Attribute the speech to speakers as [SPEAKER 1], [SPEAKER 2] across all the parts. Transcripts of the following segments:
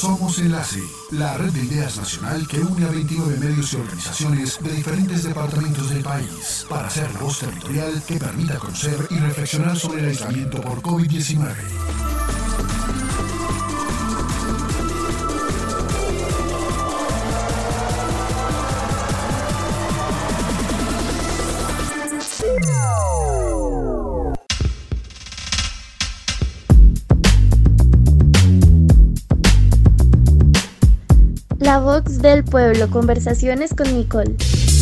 [SPEAKER 1] Somos Enlace, la red de ideas nacional que une a 29 medios y organizaciones de diferentes departamentos del país para hacer la voz territorial que permita conocer y reflexionar sobre el aislamiento por COVID-19.
[SPEAKER 2] La Vox del Pueblo, conversaciones con Nicole.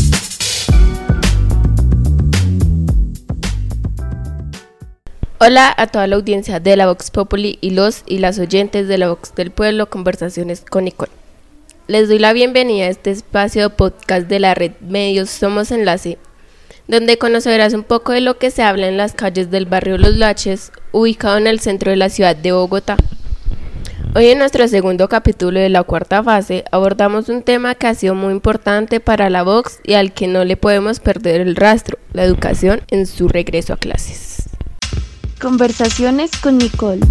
[SPEAKER 3] Hola a toda la audiencia de la Vox Populi y los y las oyentes de la Vox del Pueblo, conversaciones con Nicole. Les doy la bienvenida a este espacio de podcast de la red Medios Somos Enlace, donde conocerás un poco de lo que se habla en las calles del barrio Los Laches, ubicado en el centro de la ciudad de Bogotá. Hoy en nuestro segundo capítulo de la cuarta fase abordamos un tema que ha sido muy importante para la Vox y al que no le podemos perder el rastro, la educación en su regreso a clases.
[SPEAKER 2] Conversaciones con Nicole.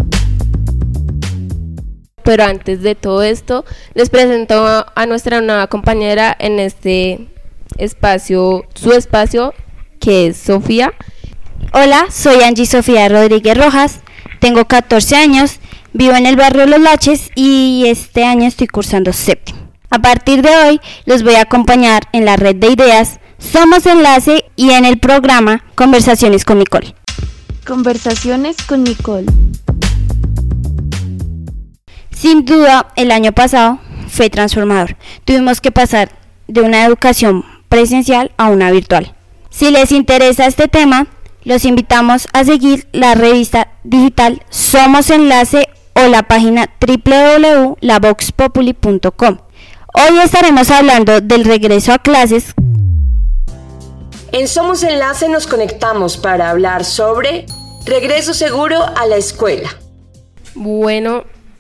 [SPEAKER 3] Pero antes de todo esto, les presento a nuestra nueva compañera en este espacio, su espacio, que es Sofía.
[SPEAKER 4] Hola, soy Angie Sofía Rodríguez Rojas, tengo 14 años. Vivo en el barrio Los Laches y este año estoy cursando séptimo. A partir de hoy los voy a acompañar en la red de ideas Somos Enlace y en el programa Conversaciones con Nicole.
[SPEAKER 2] Conversaciones con Nicole.
[SPEAKER 4] Sin duda, el año pasado fue transformador. Tuvimos que pasar de una educación presencial a una virtual. Si les interesa este tema, los invitamos a seguir la revista digital Somos Enlace o la página www.lavoxpopuli.com. Hoy estaremos hablando del regreso a clases.
[SPEAKER 5] En Somos Enlace nos conectamos para hablar sobre regreso seguro a la escuela.
[SPEAKER 3] Bueno,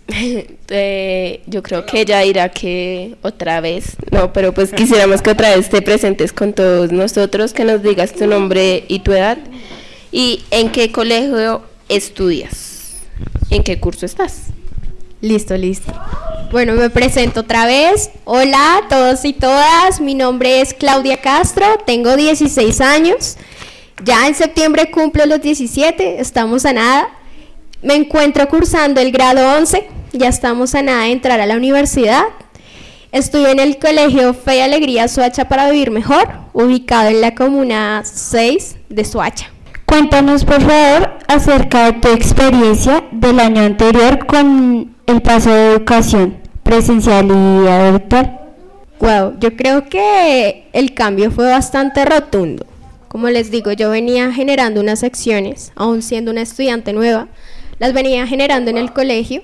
[SPEAKER 3] yo creo que ella dirá que otra vez, no, pero pues quisiéramos que otra vez te presentes con todos nosotros, que nos digas tu nombre y tu edad y en qué colegio estudias. ¿En qué curso estás?
[SPEAKER 6] Listo. Bueno, me presento otra vez. Hola a todos y todas. Mi nombre es Claudia Castro, tengo 16 años. Ya en septiembre cumplo los 17, estamos a nada. Me encuentro cursando el grado 11, ya estamos a nada de entrar a la universidad. Estudio en el colegio Fe y Alegría Soacha para Vivir Mejor, ubicado en la comuna 6 de Soacha.
[SPEAKER 4] Cuéntanos por favor acerca de tu experiencia del año anterior con el paso de educación presencial y virtual.
[SPEAKER 6] Wow, yo creo que el cambio fue bastante rotundo. Como les digo, yo venía generando unas secciones, aún siendo una estudiante nueva, las venía generando en el colegio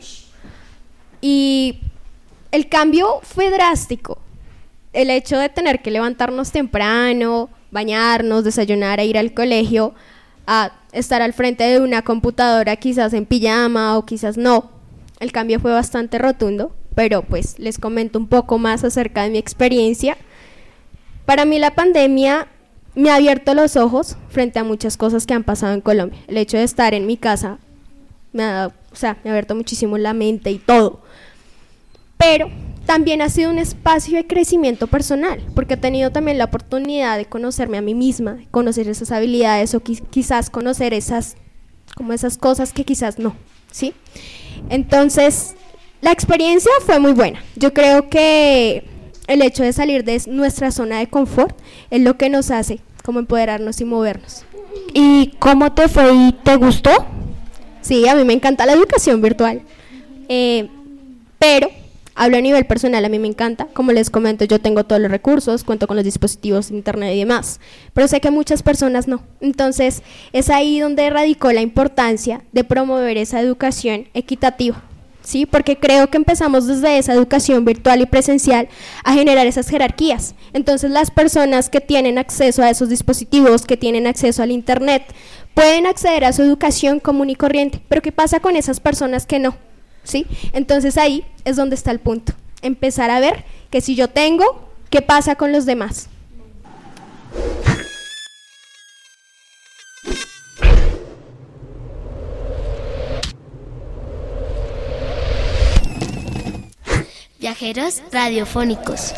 [SPEAKER 6] y el cambio fue drástico. El hecho de tener que levantarnos temprano, bañarnos, desayunar e ir al colegio, a estar al frente de una computadora quizás en pijama o quizás no. El cambio fue bastante rotundo, pero pues les comento un poco más acerca de mi experiencia. Para mí la pandemia me ha abierto los ojos frente a muchas cosas que han pasado en Colombia. El hecho de estar en mi casa me ha abierto muchísimo la mente y todo. Pero también ha sido un espacio de crecimiento personal, porque he tenido también la oportunidad de conocerme a mí misma, de conocer esas habilidades o quizás conocer esas cosas que quizás no, ¿sí? Entonces, la experiencia fue muy buena. Yo creo que el hecho de salir de nuestra zona de confort es lo que nos hace como empoderarnos y movernos.
[SPEAKER 4] ¿Y cómo te fue y te gustó?
[SPEAKER 6] Sí, a mí me encanta la educación virtual, pero hablo a nivel personal, a mí me encanta. Como les comento, yo tengo todos los recursos, cuento con los dispositivos de internet y demás, pero sé que muchas personas no. Entonces, es ahí donde radicó la importancia de promover esa educación equitativa, ¿sí? Porque creo que empezamos desde esa educación virtual y presencial a generar esas jerarquías. Entonces, las personas que tienen acceso a esos dispositivos, que tienen acceso al internet, pueden acceder a su educación común y corriente. Pero ¿qué pasa con esas personas que no? ¿Sí? Entonces ahí es donde está el punto, empezar a ver que si yo tengo, ¿qué pasa con los demás?
[SPEAKER 7] Viajeros radiofónicos.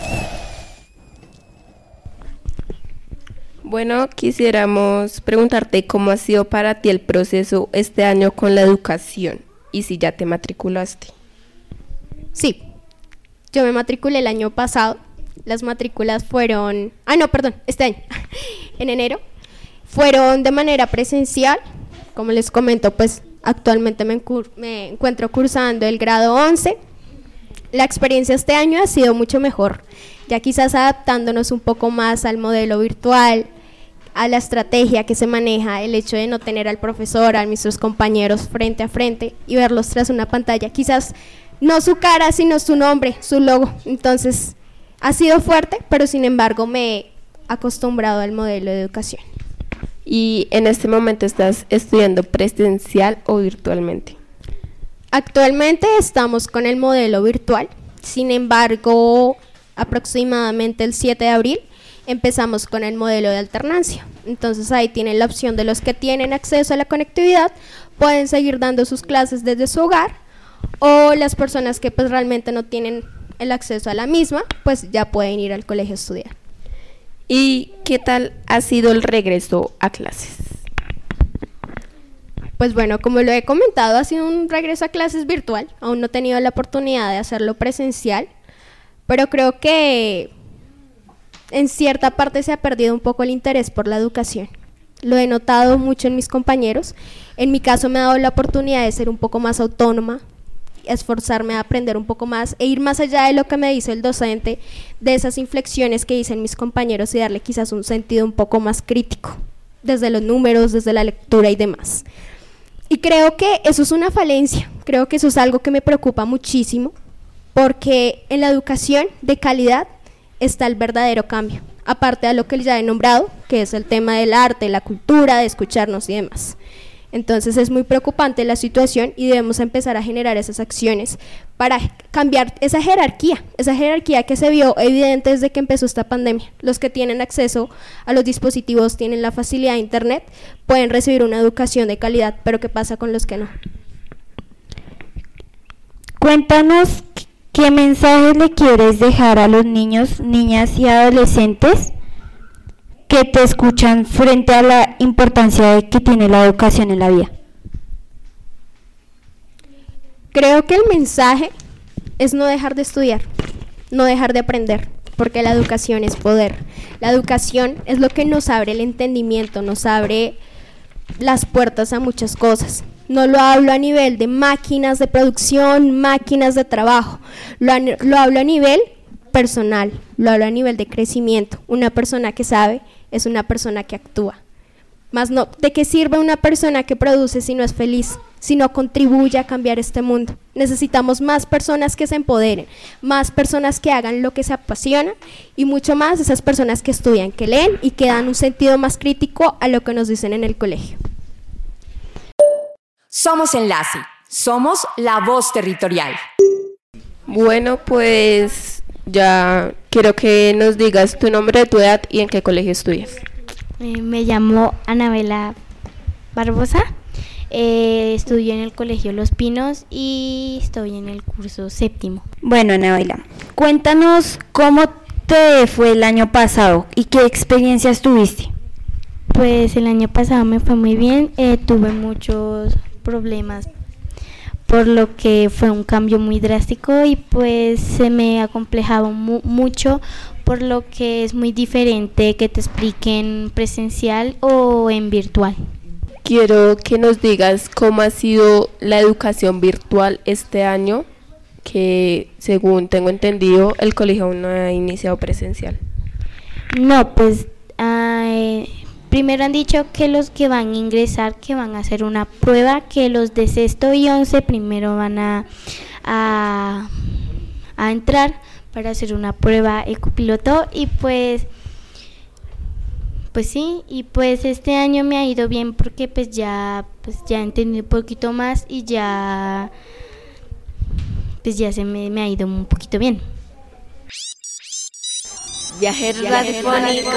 [SPEAKER 3] Bueno, quisiéramos preguntarte cómo ha sido para ti el proceso este año con la educación y si ya te matriculaste.
[SPEAKER 6] Sí, yo me matriculé el año pasado. Las matrículas fueron... este año, en enero. Fueron de manera presencial. Como les comento, pues actualmente me encuentro cursando el grado 11. La experiencia este año ha sido mucho mejor, ya quizás adaptándonos un poco más al modelo virtual, a la estrategia que se maneja, el hecho de no tener al profesor, a nuestros compañeros frente a frente y verlos tras una pantalla, quizás no su cara, sino su nombre, su logo. Entonces, ha sido fuerte, pero sin embargo me he acostumbrado al modelo de educación.
[SPEAKER 3] ¿Y en este momento estás estudiando presencial o virtualmente?
[SPEAKER 6] Actualmente estamos con el modelo virtual, sin embargo, aproximadamente el 7 de abril empezamos con el modelo de alternancia. Entonces ahí tienen la opción de los que tienen acceso a la conectividad, pueden seguir dando sus clases desde su hogar, o las personas que pues realmente no tienen el acceso a la misma, pues ya pueden ir al colegio a estudiar.
[SPEAKER 3] ¿Y qué tal ha sido el regreso a clases?
[SPEAKER 6] Pues bueno, como lo he comentado, ha sido un regreso a clases virtual. Aún no he tenido la oportunidad de hacerlo presencial, pero creo que en cierta parte se ha perdido un poco el interés por la educación. Lo he notado mucho en mis compañeros. En mi caso me ha dado la oportunidad de ser un poco más autónoma, esforzarme a aprender un poco más e ir más allá de lo que me dice el docente, de esas inflexiones que dicen mis compañeros y darle quizás un sentido un poco más crítico, desde los números, desde la lectura y demás. Y creo que eso es una falencia, creo que eso es algo que me preocupa muchísimo, porque en la educación de calidad está el verdadero cambio, aparte de lo que ya he nombrado, que es el tema del arte, la cultura, de escucharnos y demás. Entonces es muy preocupante la situación y debemos empezar a generar esas acciones para cambiar esa jerarquía que se vio evidente desde que empezó esta pandemia. Los que tienen acceso a los dispositivos, tienen la facilidad de internet, pueden recibir una educación de calidad, pero ¿qué pasa con los que no?
[SPEAKER 4] Cuéntanos qué mensajes le quieres dejar a los niños, niñas y adolescentes que te escuchan frente a la importancia que tiene la educación en la vida.
[SPEAKER 6] Creo que el mensaje es no dejar de estudiar, no dejar de aprender, porque la educación es poder. La educación es lo que nos abre el entendimiento, nos abre las puertas a muchas cosas. No lo hablo a nivel de máquinas de producción, máquinas de trabajo, lo hablo a nivel personal, lo hablo a nivel de crecimiento. Una persona que sabe es una persona que actúa. Más no, ¿de qué sirve una persona que produce si no es feliz, si no contribuye a cambiar este mundo? Necesitamos más personas que se empoderen, más personas que hagan lo que se apasiona y mucho más esas personas que estudian, que leen y que dan un sentido más crítico a lo que nos dicen en el colegio.
[SPEAKER 5] Somos Enlace, somos la voz territorial.
[SPEAKER 3] Bueno, pues ya quiero que nos digas tu nombre, tu edad y en qué colegio estudias.
[SPEAKER 7] Me llamo Anabela Barbosa, estudio en el Colegio Los Pinos y estoy en el curso 7º.
[SPEAKER 4] Bueno, Anabela, cuéntanos cómo te fue el año pasado y qué experiencias tuviste.
[SPEAKER 7] Pues el año pasado me fue muy bien, tuve muchos problemas por lo que fue un cambio muy drástico y pues se me ha acomplejado mucho por lo que es muy diferente que te expliquen presencial o en virtual.
[SPEAKER 3] Quiero que nos digas cómo ha sido la educación virtual este año, que según tengo entendido el colegio aún no ha iniciado presencial.
[SPEAKER 7] No, pues primero han dicho que los que van a ingresar, que van a hacer una prueba, que los de sexto y 11 primero van a entrar para hacer una prueba ecopiloto y pues sí, y pues este año me ha ido bien porque pues ya entendí un poquito más y ya se me ha ido un poquito bien.
[SPEAKER 3] Viajeros radiofónicos.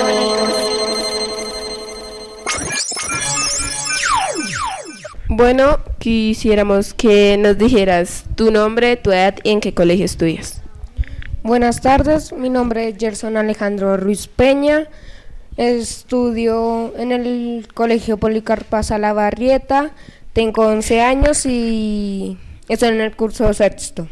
[SPEAKER 3] Bueno, quisiéramos que nos dijeras tu nombre, tu edad y en qué colegio estudias.
[SPEAKER 8] Buenas tardes, mi nombre es Gerson Alejandro Ruiz Peña, estudio en el Colegio Policarpa Salabarrieta, tengo 11 años y estoy en el curso sexto.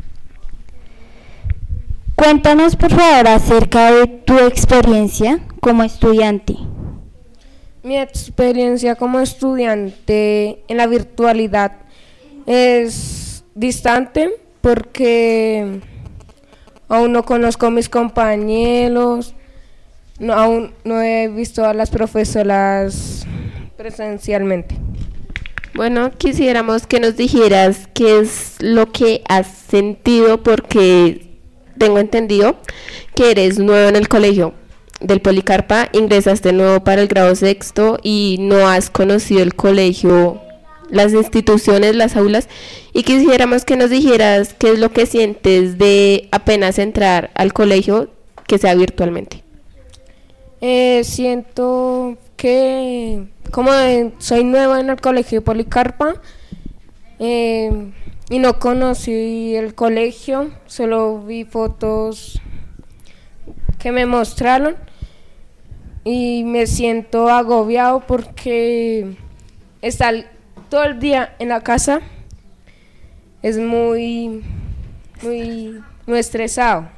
[SPEAKER 4] Cuéntanos por favor acerca de tu experiencia como estudiante.
[SPEAKER 8] Mi experiencia como estudiante en la virtualidad es distante porque aún no conozco a mis compañeros, aún no he visto a las profesoras presencialmente.
[SPEAKER 3] Bueno, quisiéramos que nos dijeras qué es lo que has sentido, porque tengo entendido que eres nuevo en el colegio del Policarpa, ingresaste nuevo para el grado sexto y no has conocido el colegio, las instituciones, las aulas, y quisiéramos que nos dijeras qué es lo que sientes de apenas entrar al colegio, que sea virtualmente.
[SPEAKER 8] Siento que como soy nueva en el colegio Policarpa y no conocí el colegio, solo vi fotos que me mostraron y me siento agobiado porque estar todo el día en la casa es muy estresado.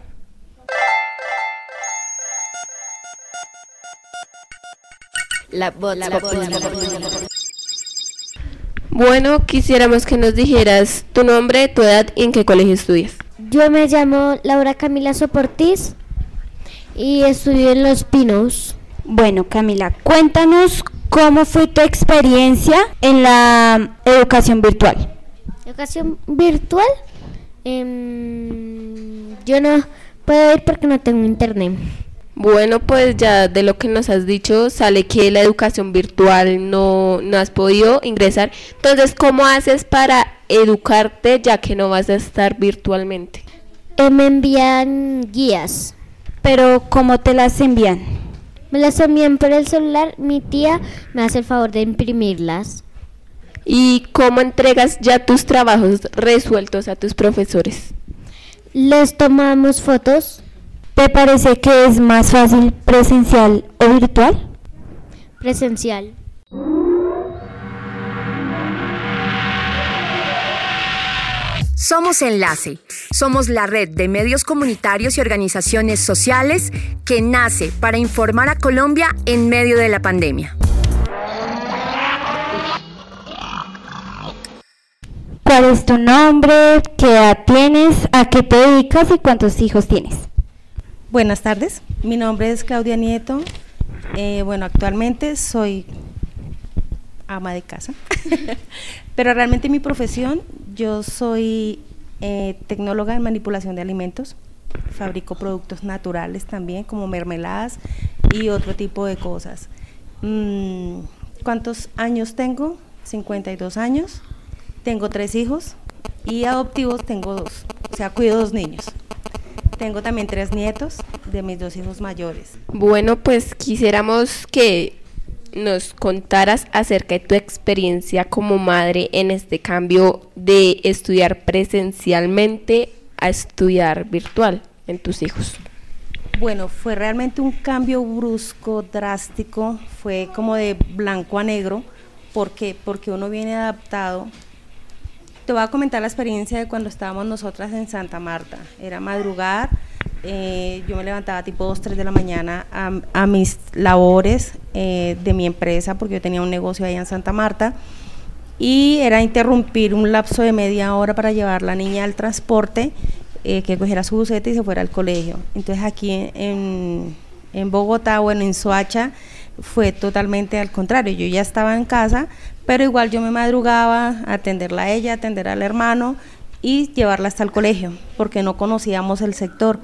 [SPEAKER 3] Bueno, quisiéramos que nos dijeras tu nombre, tu edad y en qué colegio estudias.
[SPEAKER 9] Yo me llamo Laura Camila Soportiz y estudio en Los Pinos.
[SPEAKER 4] Bueno, Camila, cuéntanos cómo fue tu experiencia en la educación virtual.
[SPEAKER 9] ¿Educación virtual? Yo no puedo ir porque no tengo internet.
[SPEAKER 3] Bueno, pues ya de lo que nos has dicho sale que la educación virtual no has podido ingresar. Entonces, ¿cómo haces para educarte ya que no vas a estar virtualmente?
[SPEAKER 9] Me envían guías.
[SPEAKER 4] Pero ¿cómo te las envían?
[SPEAKER 9] Me las envían por el celular, mi tía me hace el favor de imprimirlas.
[SPEAKER 3] ¿Y cómo entregas ya tus trabajos resueltos a tus profesores?
[SPEAKER 9] Les tomamos fotos.
[SPEAKER 4] ¿Te parece que es más fácil presencial o virtual?
[SPEAKER 9] Presencial.
[SPEAKER 5] Somos Enlace. Somos la red de medios comunitarios y organizaciones sociales que nace para informar a Colombia en medio de la pandemia.
[SPEAKER 4] ¿Cuál es tu nombre? ¿Qué edad tienes? ¿A qué te dedicas y cuántos hijos tienes?
[SPEAKER 10] Buenas tardes, mi nombre es Claudia Nieto. Actualmente soy ama de casa, pero realmente mi profesión, yo soy tecnóloga en manipulación de alimentos, fabrico productos naturales también, como mermeladas y otro tipo de cosas. ¿Cuántos años tengo? 52 años, tengo 3 hijos y adoptivos tengo 2, o sea, cuido 2 niños. Tengo también 3 nietos de mis 2 hijos mayores.
[SPEAKER 3] Bueno, pues quisiéramos que nos contaras acerca de tu experiencia como madre en este cambio de estudiar presencialmente a estudiar virtual en tus hijos.
[SPEAKER 10] Bueno, fue realmente un cambio brusco, drástico, fue como de blanco a negro, porque uno viene adaptado. Te voy a comentar la experiencia de cuando estábamos nosotras en Santa Marta. Era madrugar, yo me levantaba tipo 2, 3 de la mañana a mis labores de mi empresa, porque yo tenía un negocio ahí en Santa Marta, y era interrumpir un lapso de media hora para llevar la niña al transporte, que cogiera su buseta y se fuera al colegio. Entonces aquí en Bogotá, en Soacha, fue totalmente al contrario. Yo ya estaba en casa, pero igual yo me madrugaba a atenderla a ella, atender al hermano y llevarla hasta el colegio, porque no conocíamos el sector.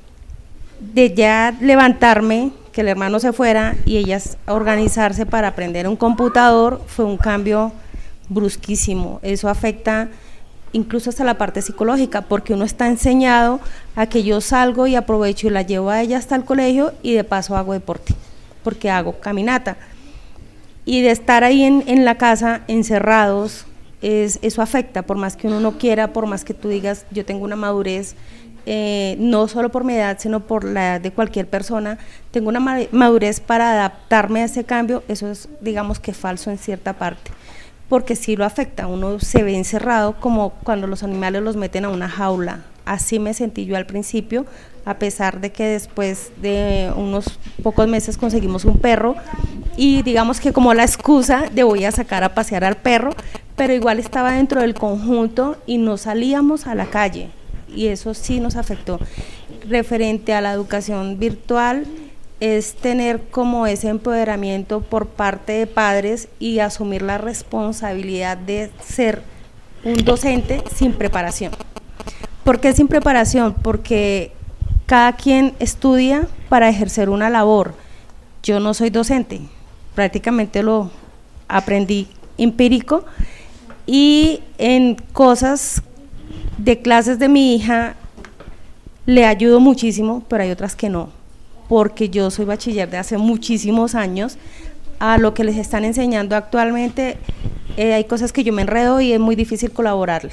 [SPEAKER 10] De ya levantarme, que el hermano se fuera y ellas organizarse para aprender un computador, fue un cambio brusquísimo. Eso afecta incluso hasta la parte psicológica, porque uno está enseñado a que yo salgo y aprovecho y la llevo a ella hasta el colegio y de paso hago deporte, porque hago caminata. Y de estar ahí en la casa encerrados, eso afecta, por más que uno no quiera, por más que tú digas yo tengo una madurez no solo por mi edad, sino por la edad de cualquier persona, tengo una madurez para adaptarme a ese cambio. Eso es, digamos que falso en cierta parte, porque sí lo afecta, uno se ve encerrado como cuando los animales los meten a una jaula. Así me sentí yo al principio, a pesar de que después de unos pocos meses conseguimos un perro y digamos que como la excusa de voy a sacar a pasear al perro, pero igual estaba dentro del conjunto y no salíamos a la calle, y eso sí nos afectó. Referente a la educación virtual, es tener como ese empoderamiento por parte de padres y asumir la responsabilidad de ser un docente sin preparación. ¿Por qué sin preparación? Porque cada quien estudia para ejercer una labor. Yo no soy docente, prácticamente lo aprendí empírico, y en cosas de clases de mi hija le ayudo muchísimo, pero hay otras que no, porque yo soy bachiller de hace muchísimos años. A lo que les están enseñando actualmente, hay cosas que yo me enredo y es muy difícil colaborarle.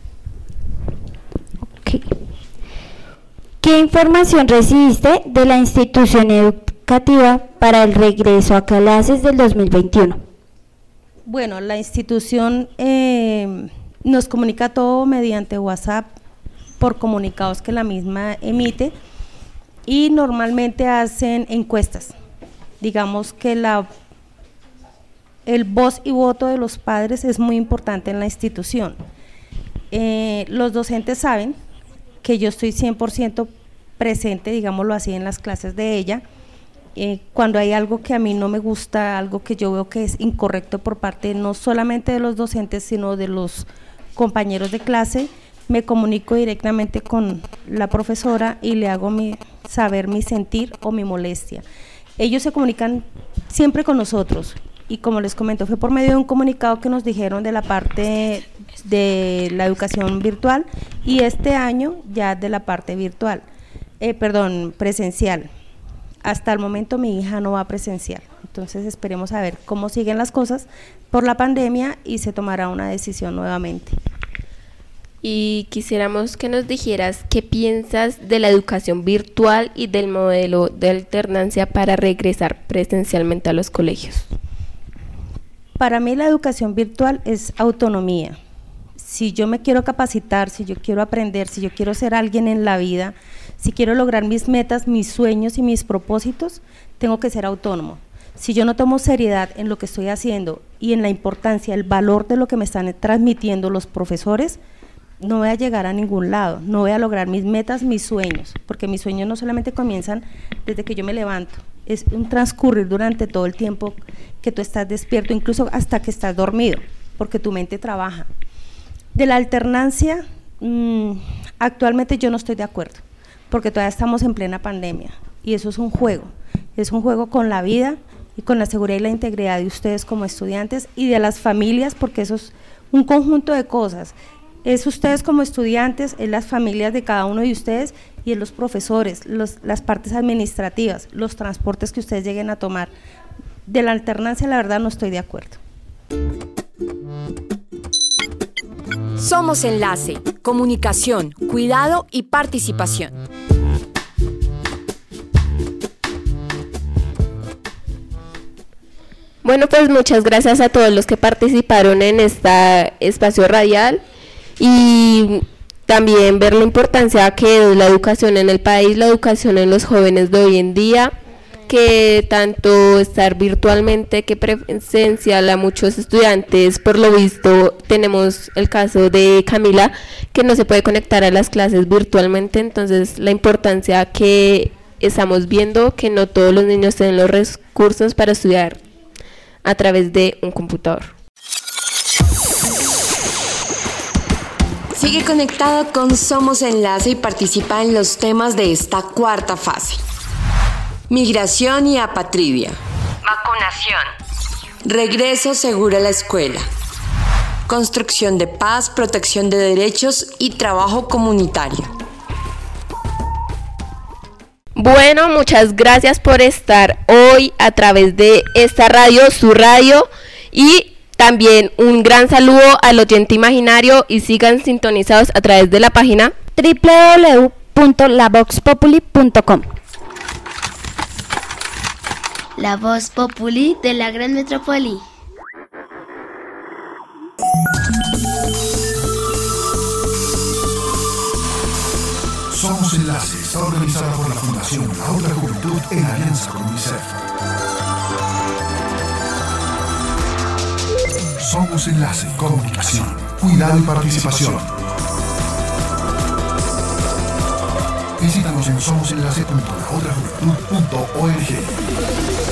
[SPEAKER 4] ¿Qué información recibiste de la institución educativa para el regreso a clases del 2021?
[SPEAKER 10] Bueno, la institución nos comunica todo mediante WhatsApp, por comunicados que la misma emite, y normalmente hacen encuestas. Digamos que el voz y voto de los padres es muy importante en la institución. Los docentes saben que yo estoy 100% presente, digámoslo así, en las clases de ella. Cuando hay algo que a mí no me gusta, algo que yo veo que es incorrecto por parte no solamente de los docentes, sino de los compañeros de clase, me comunico directamente con la profesora y le hago saber mi sentir o mi molestia. Ellos se comunican siempre con nosotros, y como les comento, fue por medio de un comunicado que nos dijeron de la parte de la educación virtual, y este año ya de la parte presencial. Hasta el momento mi hija no va presencial, entonces esperemos a ver cómo siguen las cosas por la pandemia y se tomará una decisión nuevamente.
[SPEAKER 3] Y quisiéramos que nos dijeras qué piensas de la educación virtual y del modelo de alternancia para regresar presencialmente a los colegios.
[SPEAKER 10] Para mí la educación virtual es autonomía. Si yo me quiero capacitar, si yo quiero aprender, si yo quiero ser alguien en la vida, si quiero lograr mis metas, mis sueños y mis propósitos, tengo que ser autónomo. Si yo no tomo seriedad en lo que estoy haciendo y en la importancia, el valor de lo que me están transmitiendo los profesores, no voy a llegar a ningún lado, no voy a lograr mis metas, mis sueños, porque mis sueños no solamente comienzan desde que yo me levanto, es un transcurrir durante todo el tiempo que tú estás despierto, incluso hasta que estás dormido, porque tu mente trabaja. De la alternancia, actualmente yo no estoy de acuerdo, porque todavía estamos en plena pandemia, y eso es un juego con la vida y con la seguridad y la integridad de ustedes como estudiantes y de las familias, porque eso es un conjunto de cosas. Es ustedes como estudiantes, es las familias de cada uno de ustedes y es los profesores, las partes administrativas, los transportes que ustedes lleguen a tomar. De la alternancia, la verdad, no estoy de acuerdo.
[SPEAKER 5] Somos Enlace, comunicación, cuidado y participación.
[SPEAKER 3] Bueno, pues muchas gracias a todos los que participaron en este espacio radial, y también ver la importancia que es la educación en el país, la educación en los jóvenes de hoy en día, que tanto estar virtualmente que presencial a muchos estudiantes. Por lo visto tenemos el caso de Camila, que no se puede conectar a las clases virtualmente, entonces la importancia que estamos viendo que no todos los niños tienen los recursos para estudiar a través de un computador.
[SPEAKER 5] Sigue conectado con Somos Enlace y participa en los temas de esta cuarta fase. Migración y apatridia. Vacunación. Regreso seguro a la escuela. Construcción de paz, protección de derechos y trabajo comunitario.
[SPEAKER 3] Bueno, muchas gracias por estar hoy a través de esta radio, su radio, y también un gran saludo al oyente imaginario, y sigan sintonizados a través de la página
[SPEAKER 4] www.radiomaria.com www.lavoxpopuli.com.
[SPEAKER 11] La voz populi de la gran metrópoli.
[SPEAKER 1] Somos Enlace está organizada por la Fundación La Otra Juventud en alianza con UNICEF. Somos Enlace, comunicación, cuidado y participación. Visítanos en somosenlace.laotrajuventud.org.